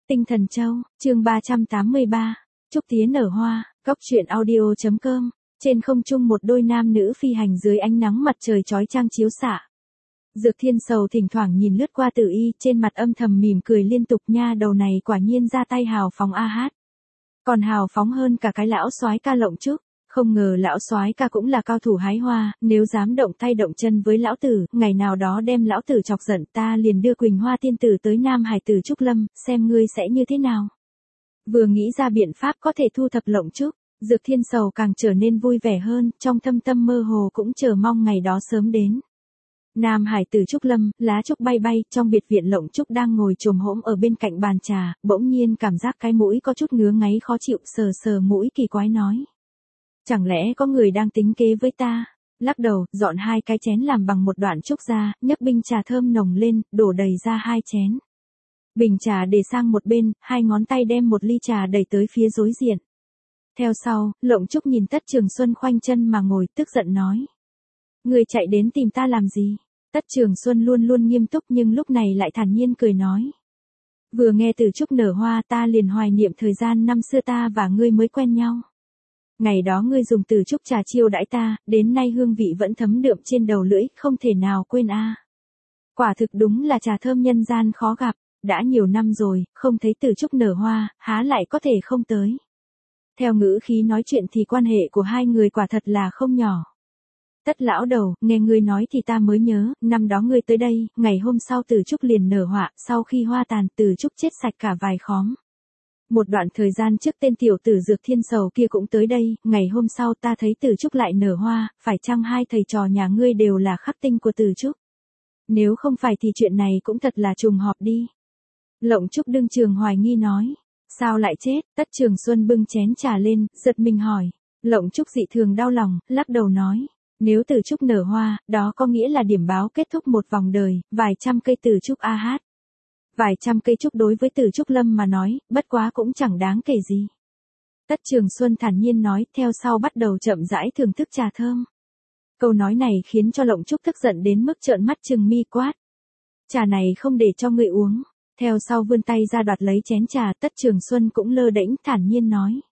Tinh Thần Châu, chương 383, Trúc Tía nở hoa, Góc truyện audio.com, trên không trung một đôi nam nữ phi hành dưới ánh nắng mặt trời chói chang chiếu xạ. Dược Thiên Sầu thỉnh thoảng nhìn lướt qua Tử Y, trên mặt âm thầm mỉm cười liên tục, nha đầu này quả nhiên ra tay hào phóng a hát. Còn hào phóng hơn cả cái lão soái ca Lộng Trúc. Không ngờ lão soái ca cũng là cao thủ hái hoa, nếu dám động tay động chân với lão tử, ngày nào đó đem lão tử chọc giận, ta liền đưa Quỳnh Hoa tiên tử tới Nam Hải tử Trúc Lâm, xem ngươi sẽ như thế nào. Vừa nghĩ ra biện pháp có thể thu thập Lộng Trúc, Dược Thiên Sầu càng trở nên vui vẻ hơn, trong thâm tâm mơ hồ cũng chờ mong ngày đó sớm đến. Nam Hải tử Trúc Lâm, lá trúc bay bay, trong biệt viện Lộng Trúc đang ngồi chồm hổm ở bên cạnh bàn trà, bỗng nhiên cảm giác cái mũi có chút ngứa ngáy khó chịu, sờ sờ mũi kỳ quái nói. Chẳng lẽ có người đang tính kế với ta? Lắc đầu, dọn hai cái chén làm bằng một đoạn trúc ra, nhấc bình trà thơm nồng lên, đổ đầy ra hai chén. Bình trà để sang một bên, hai ngón tay đem một ly trà đẩy tới phía đối diện. Theo sau, Lộng Trúc nhìn Tất Trường Xuân khoanh chân mà ngồi, tức giận nói. Người chạy đến tìm ta làm gì? Tất Trường Xuân luôn luôn nghiêm túc nhưng lúc này lại thản nhiên cười nói. Vừa nghe từ trúc nở hoa ta liền hoài niệm thời gian năm xưa ta và ngươi mới quen nhau. Ngày đó ngươi dùng từ trúc trà chiêu đãi ta, đến nay hương vị vẫn thấm đượm trên đầu lưỡi, không thể nào quên a. Quả thực đúng là trà thơm nhân gian khó gặp, đã nhiều năm rồi, không thấy từ trúc nở hoa, há lại có thể không tới. Theo ngữ khí nói chuyện thì quan hệ của hai người quả thật là không nhỏ. Tất lão đầu, nghe ngươi nói thì ta mới nhớ, năm đó ngươi tới đây, ngày hôm sau từ trúc liền nở hoa, sau khi hoa tàn từ trúc chết sạch cả vài khóm. Một đoạn thời gian trước tên tiểu tử Dược Thiên Sầu kia cũng tới đây, ngày hôm sau ta thấy Từ Trúc lại nở hoa, phải chăng hai thầy trò nhà ngươi đều là khắc tinh của Từ Trúc? Nếu không phải thì chuyện này cũng thật là trùng hợp đi. Lộng Trúc đương trường hoài nghi nói, sao lại chết? Tất Trường Xuân bưng chén trà lên, giật mình hỏi. Lộng Trúc dị thường đau lòng, lắc đầu nói, nếu Từ Trúc nở hoa, đó có nghĩa là điểm báo kết thúc một vòng đời, vài trăm cây Từ Trúc a hát. Vài trăm cây trúc đối với Từ Trúc Lâm mà nói, bất quá cũng chẳng đáng kể gì. Tất Trường Xuân thản nhiên nói, theo sau bắt đầu chậm rãi thưởng thức trà thơm. Câu nói này khiến cho Lộng Trúc tức giận đến mức trợn mắt trừng mi quát. Trà này không để cho ngươi uống. Theo sau vươn tay ra đoạt lấy chén trà, Tất Trường Xuân cũng lơ đễnh thản nhiên nói.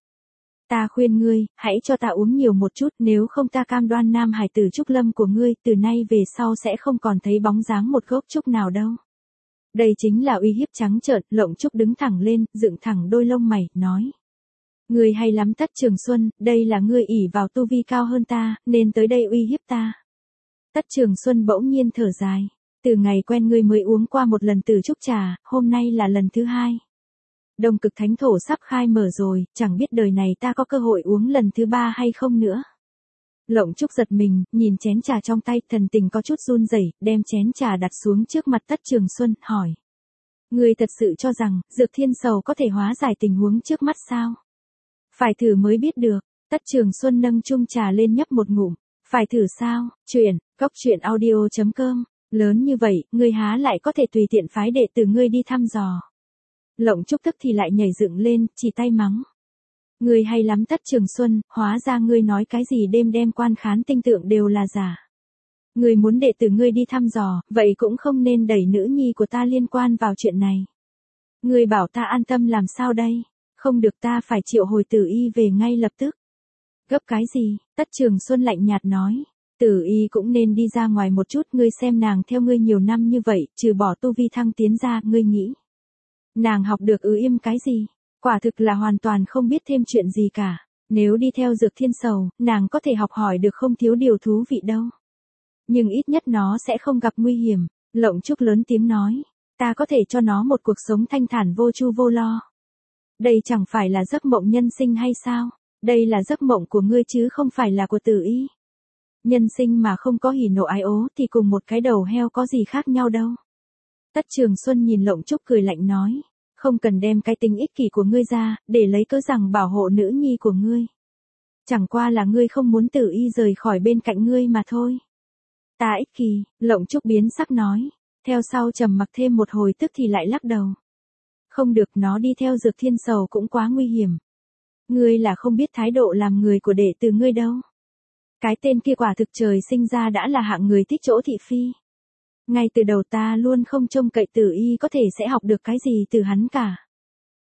Ta khuyên ngươi, hãy cho ta uống nhiều một chút, nếu không ta cam đoan Nam Hải tử Trúc Lâm của ngươi, từ nay về sau sẽ không còn thấy bóng dáng một gốc trúc nào đâu. Đây chính là uy hiếp trắng trợn, Lộng Trúc đứng thẳng lên, dựng thẳng đôi lông mày, nói. Ngươi hay lắm Tất Trường Xuân, đây là ngươi ỷ vào tu vi cao hơn ta, nên tới đây uy hiếp ta. Tất Trường Xuân bỗng nhiên thở dài. Từ ngày quen ngươi mới uống qua một lần Từ Trúc trà, hôm nay là lần thứ hai. Đông Cực Thánh Thổ sắp khai mở rồi, chẳng biết đời này ta có cơ hội uống lần thứ ba hay không nữa. Lộng Trúc giật mình, nhìn chén trà trong tay, thần tình có chút run rẩy, đem chén trà đặt xuống trước mặt Tất Trường Xuân, hỏi. Ngươi thật sự cho rằng, Dược Thiên Sầu có thể hóa giải tình huống trước mắt sao? Phải thử mới biết được. Tất Trường Xuân nâng chung trà lên nhấp một ngụm. Phải thử sao? Góc truyện audio.com. Lớn như vậy, ngươi há lại có thể tùy tiện phái đệ tử ngươi đi thăm dò. Lộng Trúc tức thì lại nhảy dựng lên, chỉ tay mắng. Ngươi hay lắm Tất Trường Xuân, hóa ra ngươi nói cái gì đem quan khán tinh tượng đều là giả. Ngươi muốn đệ tử ngươi đi thăm dò, vậy cũng không nên đẩy nữ nhi của ta liên quan vào chuyện này. Ngươi bảo ta an tâm làm sao đây? Không được, ta phải triệu hồi Tử Y về ngay lập tức. Gấp cái gì? Tất Trường Xuân lạnh nhạt nói. Tử Y cũng nên đi ra ngoài một chút, ngươi xem nàng theo ngươi nhiều năm như vậy, trừ bỏ tu vi thăng tiến ra, ngươi nghĩ. Nàng học được im cái gì? Quả thực là hoàn toàn không biết thêm chuyện gì cả. Nếu đi theo Dược Thiên Sầu, nàng có thể học hỏi được không thiếu điều thú vị đâu. Nhưng ít nhất nó sẽ không gặp nguy hiểm. Lộng Trúc lớn tiếng nói. Ta có thể cho nó một cuộc sống thanh thản vô chu vô lo. Đây chẳng phải là giấc mộng nhân sinh hay sao? Đây là giấc mộng của ngươi chứ không phải là của Tử Y. Nhân sinh mà không có hỉ nộ ái ố thì cùng một cái đầu heo có gì khác nhau đâu. Tất Trường Xuân nhìn Lộng Trúc cười lạnh nói. Không cần đem cái tính ích kỷ của ngươi ra, để lấy cớ rằng bảo hộ nữ nhi của ngươi. Chẳng qua là ngươi không muốn Tử Y rời khỏi bên cạnh ngươi mà thôi. Ta ích kỷ, Lộng Trúc biến sắc nói. Theo sau trầm mặc thêm một hồi tức thì lại lắc đầu. Không được, nó đi theo Dược Thiên Sầu cũng quá nguy hiểm. Ngươi là không biết thái độ làm người của đệ tử ngươi đâu. Cái tên kia quả thực trời sinh ra đã là hạng người thích chỗ thị phi. Ngay từ đầu ta luôn không trông cậy Tử Y có thể sẽ học được cái gì từ hắn cả.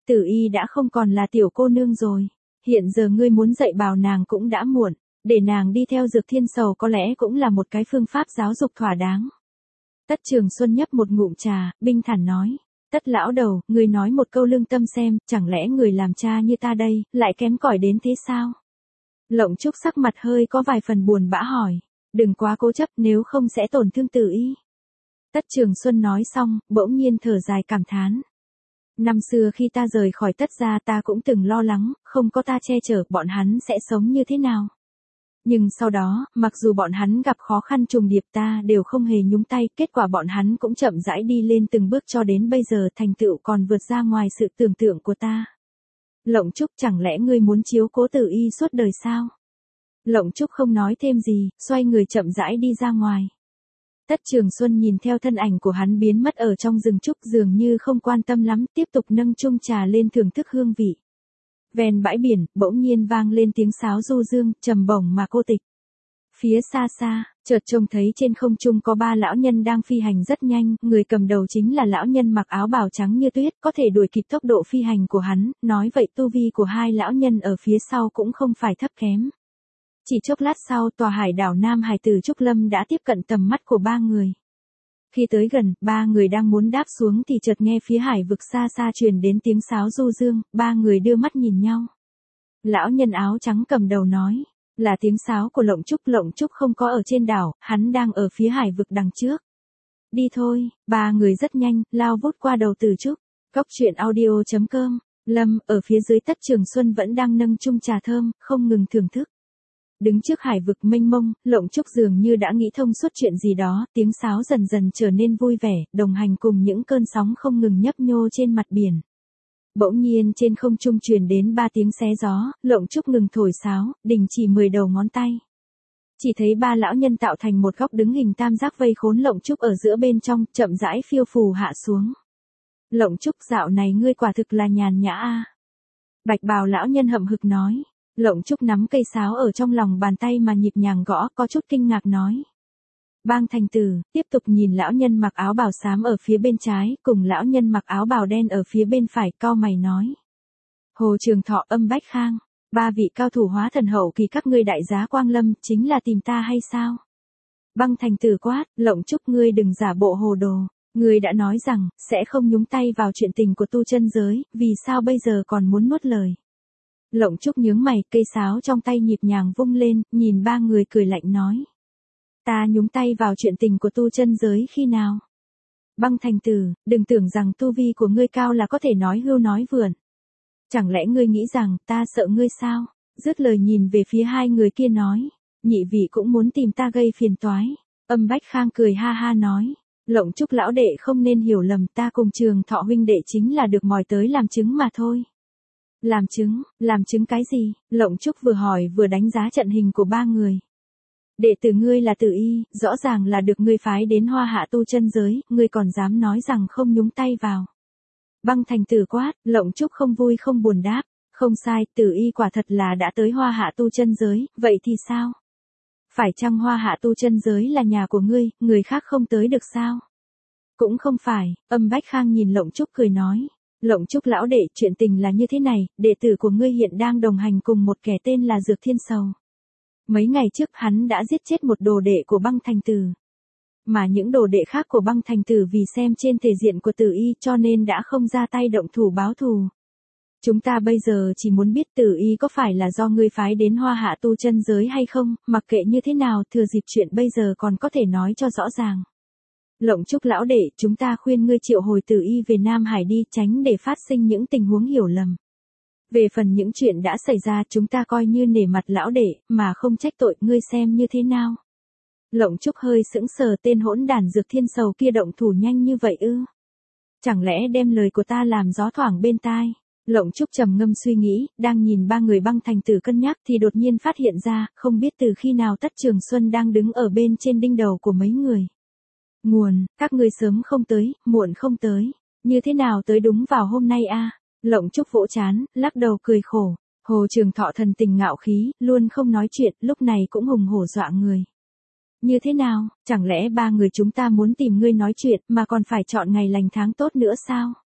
Tử Y đã không còn là tiểu cô nương rồi. Hiện giờ ngươi muốn dạy bảo nàng cũng đã muộn, để nàng đi theo Dược Thiên Sầu có lẽ cũng là một cái phương pháp giáo dục thỏa đáng. Tất Trường Xuân nhấp một ngụm trà, bình thản nói. Tất lão đầu, ngươi nói một câu lương tâm xem, chẳng lẽ người làm cha như ta đây, lại kém cỏi đến thế sao? Lộng Trúc sắc mặt hơi có vài phần buồn bã hỏi. Đừng quá cố chấp, nếu không sẽ tổn thương Tử Y. Tất Trường Xuân nói xong, bỗng nhiên thở dài cảm thán. Năm xưa khi ta rời khỏi Tất gia ta cũng từng lo lắng, không có ta che chở, bọn hắn sẽ sống như thế nào. Nhưng sau đó, mặc dù bọn hắn gặp khó khăn trùng điệp ta đều không hề nhúng tay, kết quả bọn hắn cũng chậm rãi đi lên từng bước cho đến bây giờ thành tựu còn vượt ra ngoài sự tưởng tượng của ta. Lộng Trúc, chẳng lẽ ngươi muốn chiếu cố Tử Y suốt đời sao? Lộng Trúc không nói thêm gì, xoay người chậm rãi đi ra ngoài. Tất Trường Xuân nhìn theo thân ảnh của hắn biến mất ở trong rừng trúc dường như không quan tâm lắm, tiếp tục nâng chung trà lên thưởng thức hương vị. Ven bãi biển, bỗng nhiên vang lên tiếng sáo du dương, trầm bổng mà cô tịch. Phía xa xa, chợt trông thấy trên không trung có 3 lão nhân đang phi hành rất nhanh, người cầm đầu chính là lão nhân mặc áo bào trắng như tuyết, có thể đuổi kịp tốc độ phi hành của hắn, nói vậy tu vi của 2 lão nhân ở phía sau cũng không phải thấp kém. Chỉ chốc lát sau, tòa hải đảo Nam Hải từ Trúc Lâm đã tiếp cận tầm mắt của 3 người. Khi tới gần, 3 người đang muốn đáp xuống thì chợt nghe phía hải vực xa xa truyền đến tiếng sáo du dương, 3 người đưa mắt nhìn nhau. Lão nhân áo trắng cầm đầu nói, là tiếng sáo của Lộng Trúc không có ở trên đảo, hắn đang ở phía hải vực đằng trước. Đi thôi, 3 người rất nhanh, lao vút qua đầu Từ Trúc. Cóc truyện audio.com, Lâm, ở phía dưới Tất Trường Xuân vẫn đang nâng chung trà thơm, không ngừng thưởng thức. Đứng trước hải vực mênh mông, Lộng Trúc dường như đã nghĩ thông suốt chuyện gì đó, tiếng sáo dần dần trở nên vui vẻ, đồng hành cùng những cơn sóng không ngừng nhấp nhô trên mặt biển. Bỗng nhiên trên không trung truyền đến 3 tiếng xé gió, Lộng Trúc ngừng thổi sáo, đình chỉ 10 đầu ngón tay. Chỉ thấy 3 lão nhân tạo thành một góc đứng hình tam giác vây khốn Lộng Trúc ở giữa bên trong, chậm rãi phiêu phù hạ xuống. Lộng Trúc, dạo này ngươi quả thực là nhàn nhã a. Bạch bào lão nhân hậm hực nói. Lộng Trúc nắm cây sáo ở trong lòng bàn tay mà nhịp nhàng gõ, có chút kinh ngạc nói. Bang Thành Tử, tiếp tục nhìn lão nhân mặc áo bào xám ở phía bên trái, cùng lão nhân mặc áo bào đen ở phía bên phải, cau mày nói. Hồ Trường Thọ, Âm Bách Khang, 3 vị cao thủ hóa thần hậu kỳ các ngươi đại giá Quang Lâm, chính là tìm ta hay sao? Bang Thành Tử quát, Lộng Trúc ngươi đừng giả bộ hồ đồ, ngươi đã nói rằng, sẽ không nhúng tay vào chuyện tình của tu chân giới, vì sao bây giờ còn muốn nuốt lời? Lộng Trúc nhướng mày, cây sáo trong tay nhịp nhàng vung lên, nhìn 3 người cười lạnh nói. Ta nhúng tay vào chuyện tình của tu chân giới khi nào? Băng Thành Tử, đừng tưởng rằng tu vi của ngươi cao là có thể nói hưu nói vượn. Chẳng lẽ ngươi nghĩ rằng ta sợ ngươi sao? Dứt lời nhìn về phía 2 người kia nói. Nhị vị cũng muốn tìm ta gây phiền toái. Âm Bách Khang cười ha ha nói. Lộng Trúc lão đệ không nên hiểu lầm, ta cùng Trường Thọ huynh đệ chính là được mời tới làm chứng mà thôi. Làm chứng cái gì? Lộng Trúc vừa hỏi vừa đánh giá trận hình của 3 người. Đệ tử ngươi là Tử Y, rõ ràng là được ngươi phái đến Hoa Hạ tu chân giới, ngươi còn dám nói rằng không nhúng tay vào. Băng Thành Tử quát, Lộng Trúc không vui không buồn đáp, không sai, Tử Y quả thật là đã tới Hoa Hạ tu chân giới, vậy thì sao? Phải chăng Hoa Hạ tu chân giới là nhà của ngươi, người khác không tới được sao? Cũng không phải, Âm Bách Khang nhìn Lộng Trúc cười nói. Lộng Trúc lão đệ, chuyện tình là như thế này, đệ tử của ngươi hiện đang đồng hành cùng một kẻ tên là Dược Thiên Sầu. Mấy ngày trước hắn đã giết chết một đồ đệ của Băng Thành Tử. Mà những đồ đệ khác của Băng Thành Tử vì xem trên thể diện của Tử Y cho nên đã không ra tay động thủ báo thù. Chúng ta bây giờ chỉ muốn biết Tử Y có phải là do ngươi phái đến Hoa Hạ tu chân giới hay không, mặc kệ như thế nào, thừa dịp chuyện bây giờ còn có thể nói cho rõ ràng. Lộng Trúc lão đệ, chúng ta khuyên ngươi triệu hồi Tử Y về Nam Hải đi, tránh để phát sinh những tình huống hiểu lầm. Về phần những chuyện đã xảy ra chúng ta coi như nể mặt lão đệ, mà không trách tội, ngươi xem như thế nào? Lộng Trúc hơi sững sờ, tên hỗn đản Dược Thiên Sầu kia động thủ nhanh như vậy ư? Chẳng lẽ đem lời của ta làm gió thoảng bên tai? Lộng Trúc trầm ngâm suy nghĩ, đang nhìn 3 người Băng Thành Tử cân nhắc thì đột nhiên phát hiện ra, không biết từ khi nào Tất Trường Xuân đang đứng ở bên trên đinh đầu của mấy người. Nguồn, các ngươi sớm không tới, muộn không tới, như thế nào tới đúng vào hôm nay a? Lộng Trúc vỗ chán, lắc đầu cười khổ. Hồ Trường Thọ thần tình ngạo khí, luôn không nói chuyện, lúc này cũng hùng hổ dọa người. Như thế nào, chẳng lẽ 3 người chúng ta muốn tìm ngươi nói chuyện mà còn phải chọn ngày lành tháng tốt nữa sao?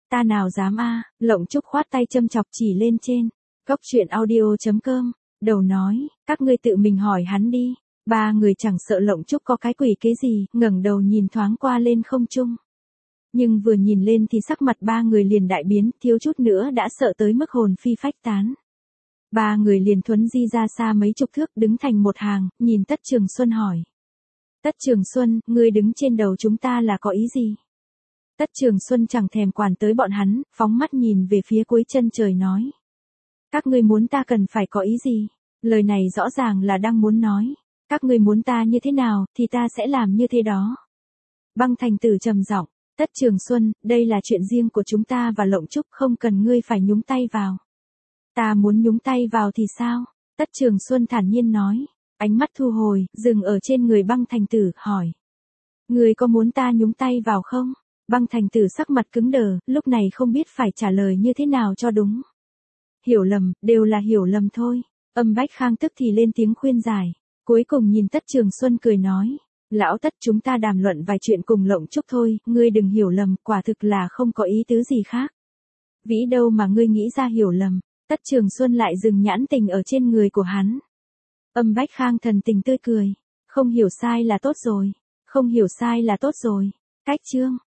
Ta nào dám a, Lộng Trúc khoát tay châm chọc chỉ lên trên. Cốc truyện audio.com, đầu nói, các ngươi tự mình hỏi hắn đi. Ba người chẳng sợ Lộng Trúc có cái quỷ kế gì, ngẩng đầu nhìn thoáng qua lên không trung. Nhưng vừa nhìn lên thì sắc mặt ba người liền đại biến, thiếu chút nữa đã sợ tới mức hồn phi phách tán. Ba người liền thuấn di ra xa mấy chục thước đứng thành một hàng, nhìn Tất Trường Xuân hỏi. Tất Trường Xuân, ngươi đứng trên đầu chúng ta là có ý gì? Tất Trường Xuân chẳng thèm quản tới bọn hắn, phóng mắt nhìn về phía cuối chân trời nói. Các ngươi muốn ta cần phải có ý gì? Lời này rõ ràng là đang muốn nói. Các ngươi muốn ta như thế nào, thì ta sẽ làm như thế đó. Băng Thành Tử trầm giọng, Tất Trường Xuân, đây là chuyện riêng của chúng ta và Lộng Trúc, không cần ngươi phải nhúng tay vào. Ta muốn nhúng tay vào thì sao? Tất Trường Xuân thản nhiên nói, ánh mắt thu hồi, dừng ở trên người Băng Thành Tử, hỏi. Ngươi có muốn ta nhúng tay vào không? Băng Thành Tử sắc mặt cứng đờ, lúc này không biết phải trả lời như thế nào cho đúng. Hiểu lầm, đều là hiểu lầm thôi. Âm Bách Khang tức thì lên tiếng khuyên giải. Cuối cùng nhìn Tất Trường Xuân cười nói. Lão Tất, chúng ta đàm luận vài chuyện cùng Lộng Trúc thôi, ngươi đừng hiểu lầm, quả thực là không có ý tứ gì khác. Vĩ đâu mà ngươi nghĩ ra hiểu lầm. Tất Trường Xuân lại dừng nhãn tình ở trên người của hắn. Âm Bách Khang thần tình tươi cười. Không hiểu sai là tốt rồi. Không hiểu sai là tốt rồi. Cách chương.